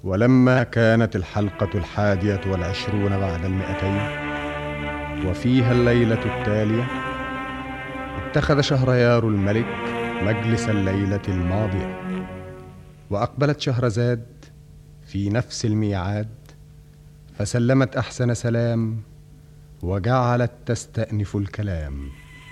ولما كانت الحلقة 21 بعد 200 وفيها الليلة التالية، اتخذ شهريار الملك مجلس الليلة الماضية، وأقبلت شهرزاد في نفس الميعاد، فسلمت أحسن سلام وجعلت تستأنف الكلام.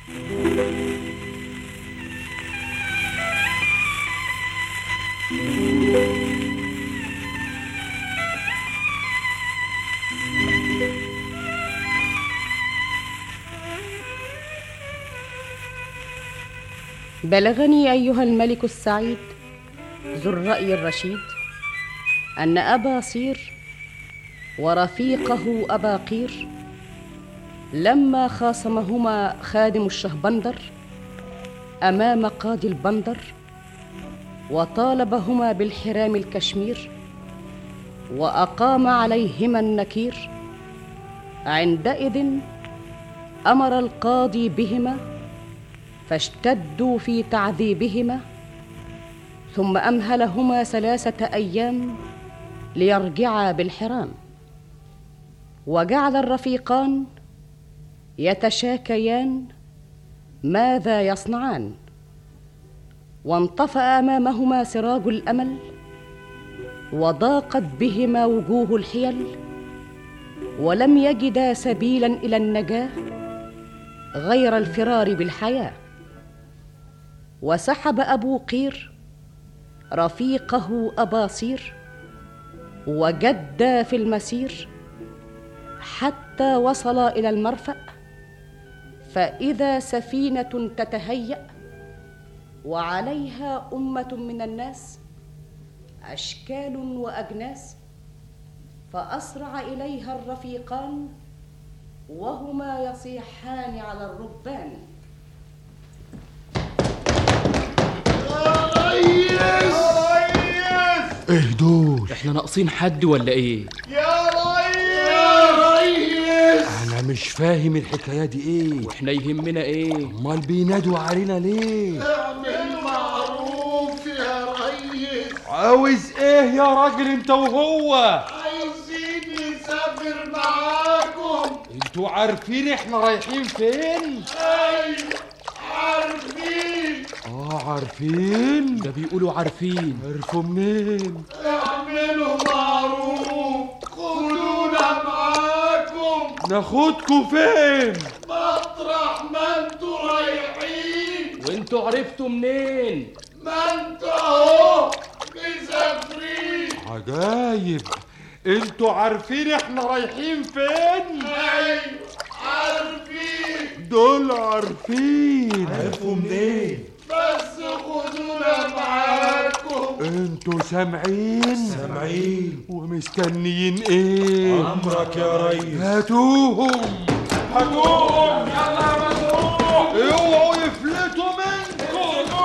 بلغني أيها الملك السعيد ذو الرأي الرشيد أن أبا صير ورفيقه أبا قير لما خاصمهما خادم الشهبندر أمام قاضي البندر وطالبهما بالحرام الكشمير وأقام عليهما النكير، عندئذ أمر القاضي بهما فاشتدوا في تعذيبهما، ثم أمهلهما 3 أيام ليرجعا بالحرام. وجعل الرفيقان يتشاكيان ماذا يصنعان، وانطفأ أمامهما سراج الأمل، وضاقت بهما وجوه الحيل، ولم يجدا سبيلا إلى النجاة غير الفرار بالحياة. وسحب أبو قير رفيقه أبا صير وجدا في المسير حتى وصلا إلى المرفأ، فإذا سفينة تتهيأ وعليها أمة من الناس أشكال وأجناس، فأسرع إليها الرفيقان وهما يصيحان على الركبان: يا ريس! ايه دول؟ احنا ناقصين حد ولا ايه؟ يا ريس! انا مش فاهم الحكايه دي ايه، واحنا يهمنا ايه؟ امال بينادوا علينا ليه؟ اعمل معروف يا ريس. عاوز ايه يا راجل انت وهو؟ عايزين نسافر معاكم. انتوا عارفين احنا رايحين فين؟ ايوه عارفين. عارفين؟ ده بيقولوا عارفين. عرفوا منين؟ اعملوا معروف، خدونا معاكم. ناخدكوا فين؟ مطرح ما انتوا رايحين. وانتوا عرفتوا منين؟ ما انتوا اهو مسافرين. عجايب، انتوا عارفين احنا رايحين فين؟ ايوه عارفين. دول عارفين. عرفوا منين؟ بس خدونا معاكم. انتوا سامعين؟ سامعين. ومستنيين ايه؟ امرك يا ريس. هاتوهم هاتوهم، يلا يا مزروع، اوعوا يفلتوا منكم.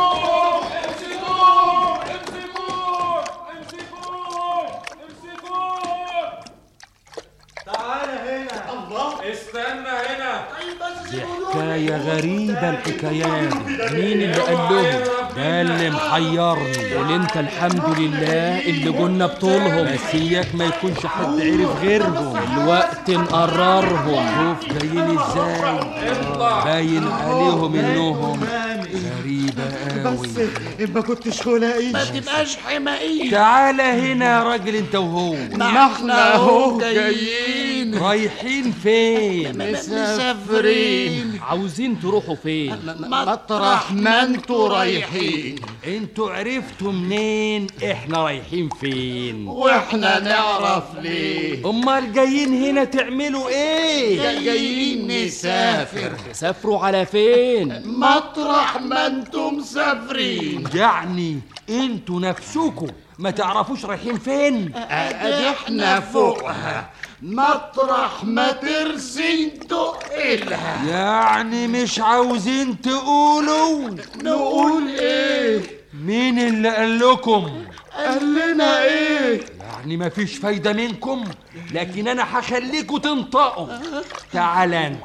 تعال هنا. الله، استنى هنا. دي حكاية غريبة الحكايات. مين اللي قال لهم؟ ده اللي محيرني. قول انت الحمد لله اللي قلنا بطولهم، بس اياك ما يكونش حد عرف غيرهم. الوقت نقررهم. شوف جايين ازاي، باين عليهم انهم غريبة قوي. بس ما كنتش هلاقيش. ما تبقاش حمائي. تعالى هنا يا راجل انت وهو. ما احنا اهو جايين. رايحين فين؟ مسافرين. عاوزين تروحوا فين؟ مطرح ما انتوا رايحين. انتوا عرفتوا منين احنا رايحين فين؟ واحنا نعرف ليه. امال جايين هنا تعملوا ايه؟ جايين نسافر. تسافروا على فين؟ مطرح ما انتم مسافرين. يعني انتوا نفسكم ما تعرفوش رايحين فين؟ ادي احنا فوقها، مطرح ما ترسي تقلها. يعني مش عاوزين تقولوا؟ نقول ايه؟ مين اللي قال لكم؟ قال لنا ايه؟ يعني مفيش فايدة منكم، لكن انا هخليكوا تنطقوا. تعال انت.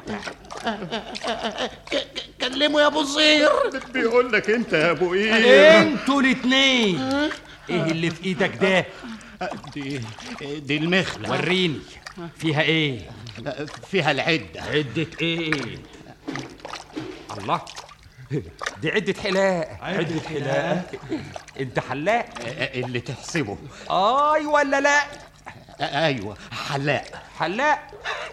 كلموا يا ابو صير. بيقول لك انت يا ابو ايه؟ انتوا الاتنين ايه اللي في ايدك ده؟ دي المخلة. وريني فيها ايه؟ فيها العدة. عدة ايه؟ الله، دي عدة حلاقة. عدة حلاقة؟ انت حلاق؟ اللي تحسبه. اي ولا لا؟ ايوه حلاق. حلاق؟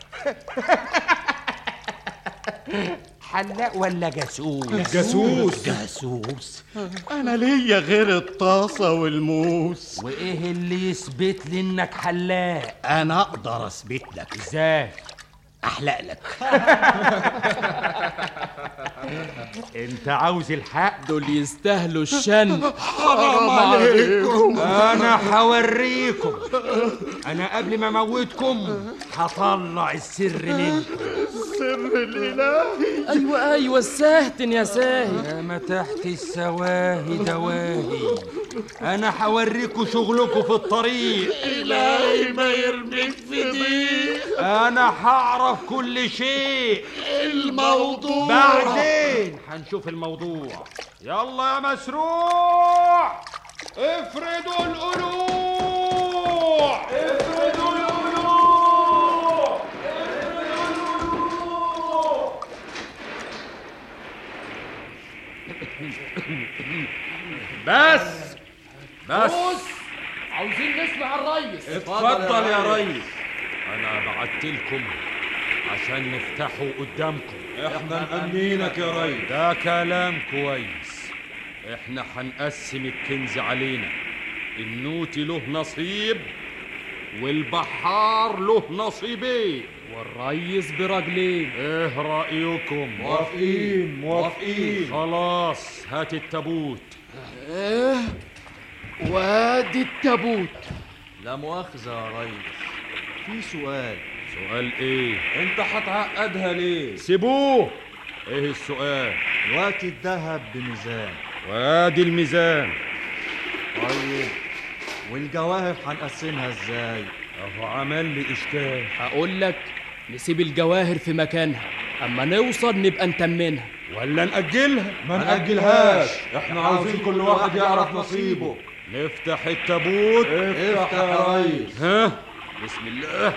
حلاق ولا جاسوس؟ جاسوس. انا ليا غير الطاسة والموس. وايه اللي يثبت لي انك حلاق؟ انا اقدر اثبت لك. ازاي؟ احلق لك. انت عاوز الحق؟ دول يستاهلوا الشن. حرام عليكم. انا هوريكم. انا قبل ما اموتكم هطلع السر منكم. سر الالهي. ايوه الساهتن يا ساهي. يا ما تحت السواهي دواهي. انا هوريكم شغلكم في الطريق. الهي ما يرميك في ضيق. انا هعرف كل شيء. الموضوع بعدين هنشوف الموضوع. يلا يا مسروع، افردوا القلوع. افردوا القلوع. بس عاوزين نسمع الريس. اتفضل يا ريس. انا بعتلكم عشان نفتحوا قدامكم. احنا مأمنينك يا ريس. ده كلام كويس. احنا هنقسم الكنز علينا. النوتي له نصيب والبحار له نصيبين والريس برجلين. ايه رأيكم؟ موافقين. خلاص هات التابوت. وادي التابوت. لا مؤاخذة يا ريس، في سؤال. سؤال ايه؟ انت هتعقدها ليه؟ سيبوه. ايه السؤال؟ دلوقتي الذهب بميزان، وادي الميزان. طيب والجواهر هنقسمها ازاي؟ اهو عمل لي اشكال. هقول لك نسيب الجواهر في مكانها، اما نوصل نبقى نتمنها. ولا نأجلها؟ ما نأجلهاش، احنا عاوزين كل واحد يعرف نصيبه. نفتح التابوت. افتح يا ريس. ها، بسم الله.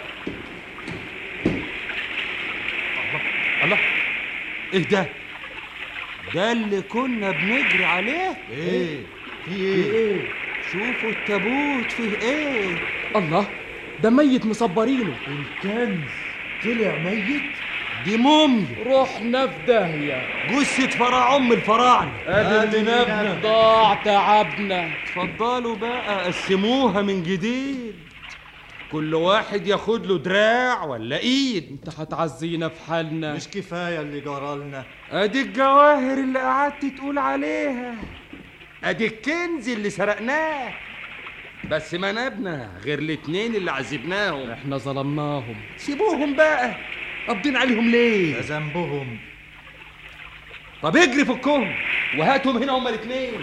الله، ايه ده؟ ده اللي كنا بنجري عليه. ايه؟ في ايه؟ شوفوا التابوت فيه ايه. الله، ده ميت مصبرينه. الكنز طلع ميت؟ دي موميا. رحنا في داهية. جثة فرعون من الفراعنة. ادي اللي نبنا. ضاع تعبنا. اتفضلوا بقى قسموها من جديد. كل واحد ياخد له دراع ولا ايد. انت هتعزينا في حالنا. مش كفاية اللي جرالنا؟ ادي الجواهر اللي قعدت تقول عليها. ادي الكنز اللي سرقناه. بس ما نبنا غير الاتنين اللي عذبناهم. احنا ظلمناهم. سيبوهم بقى، قابضين عليهم ليه؟ ده ذنبهم. طب اجري فكهم وهاتهم هنا هما الاتنين.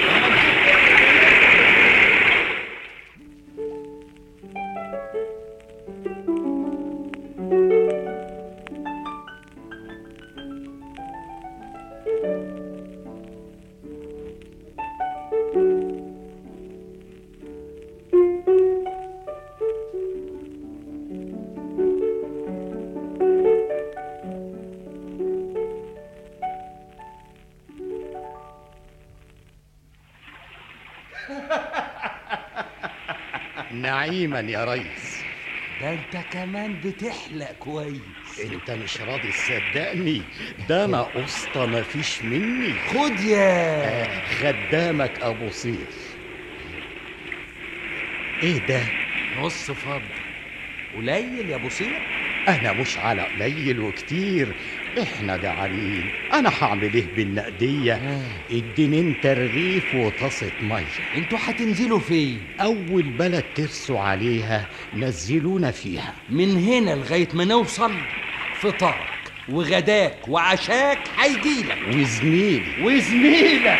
نعيما يا ريس. ده انت كمان بتحلق كويس. انت مش راضي تصدقني؟ ده انا قسطة مفيش مني. خد يا خدامك ابو صيف. ايه ده؟ نص فضل. قليل يا ابو صير؟ انا مش على قليل وكتير، احنا جعانين. انا هعمل ايه بالنقدية؟ اديني انت رغيف وطاسة مية. انتوا هتنزلوا فين؟ اول بلد ترسوا عليها نزلونا فيها. من هنا لغاية ما نوصل فطارك وغداك وعشاك هيجيلك وزميلك.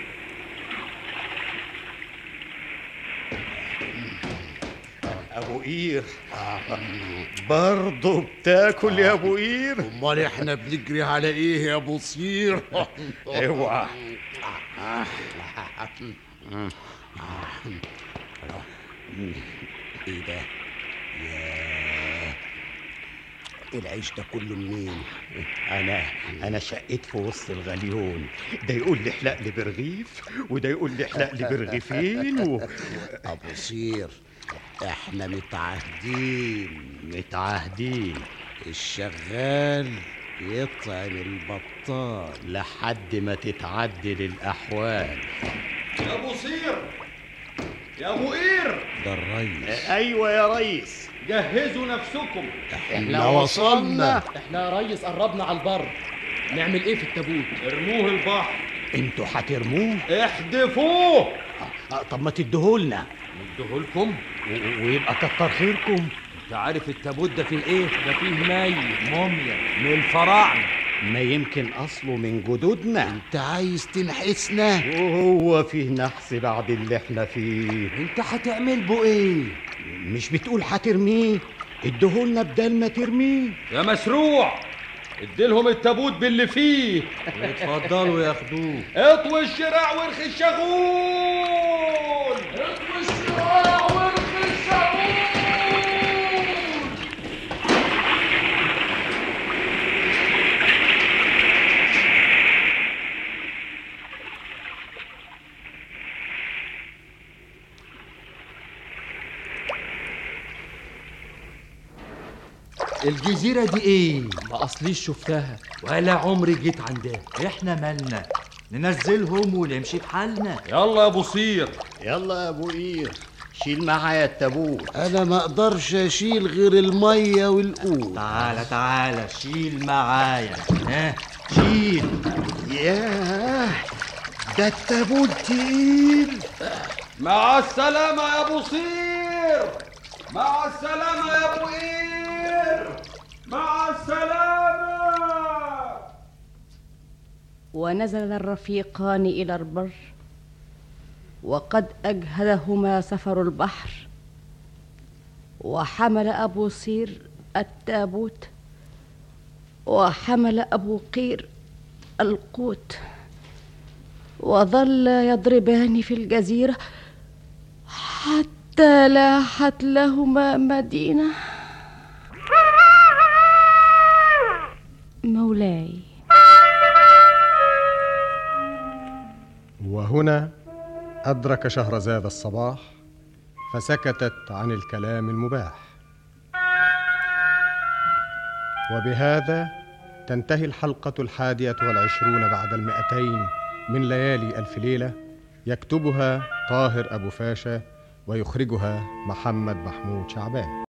ابو قير برضه بتاكل يا ابو قير؟ امال احنا بنجري على ايه يا ابو صير؟ اوعى. ايه ده؟ ياه، العيش ده كله منين؟ انا شقيت في وسط الغليون، ده يقول لي احلق لي برغيف وده يقول لي احلق لي برغيفين ابو صير، احنا متعاهدين الشغال يطعم البطال لحد ما تتعدل الاحوال. يا ابو صير، يا ابو قير، ده الريس. ايوه يا ريس. جهزوا نفسكم، احنا وصلنا. احنا يا ريس قربنا على البر. نعمل ايه في التابوت؟ ارموه البحر. انتوا هترموه؟ احدفوه. طب ما تديهولنا نديهولكم؟ ويبقى كتر خيركم. انت عارف التابوت ده فيه ايه؟ ده فيه موميا من الفراعنه. ما يمكن اصله من جدودنا. انت عايز تنحسنا؟ وهو فيه نحس بعد اللي احنا فيه؟ انت هتعمل بو ايه؟ مش بتقول هترميه؟ اديهولنا بدل ما ترميه. يا مسروع، اديلهم التابوت باللي فيه. اتفضلوا ياخدوه. اطوي الشراع وارخي الشغول. اطوي الشراع وارخي الشغول. الجزيرة دي ايه؟ ما اصليش شفتها ولا عمري جيت عندها. احنا مالنا؟ ننزلهم ونمشي بحالنا. يلا يا ابو صير. يلا يا ابو قير، شيل معايا التابوت. انا ما اقدرش اشيل غير الميه والقوت. تعالى شيل معايا. ها شيل. ياه، ده التابوت تقيل. مع السلامة يا ابو صير. مع السلامة يا ابو قير. مع السلامة. ونزل الرفيقان إلى البر، وقد أجهدهما سفر البحر، وحمل أبو صير التابوت، وحمل أبو قير القوت، وظل يضربان في الجزيرة حتى لاحت لهما مدينة. مولاي. وهنا أدرك شهرزاد الصباح، فسكتت عن الكلام المباح. وبهذا تنتهي الحلقة 21 بعد 200 من ليالي ألف ليلة، يكتبها طاهر أبو فاشا ويخرجها محمد محمود شعبان.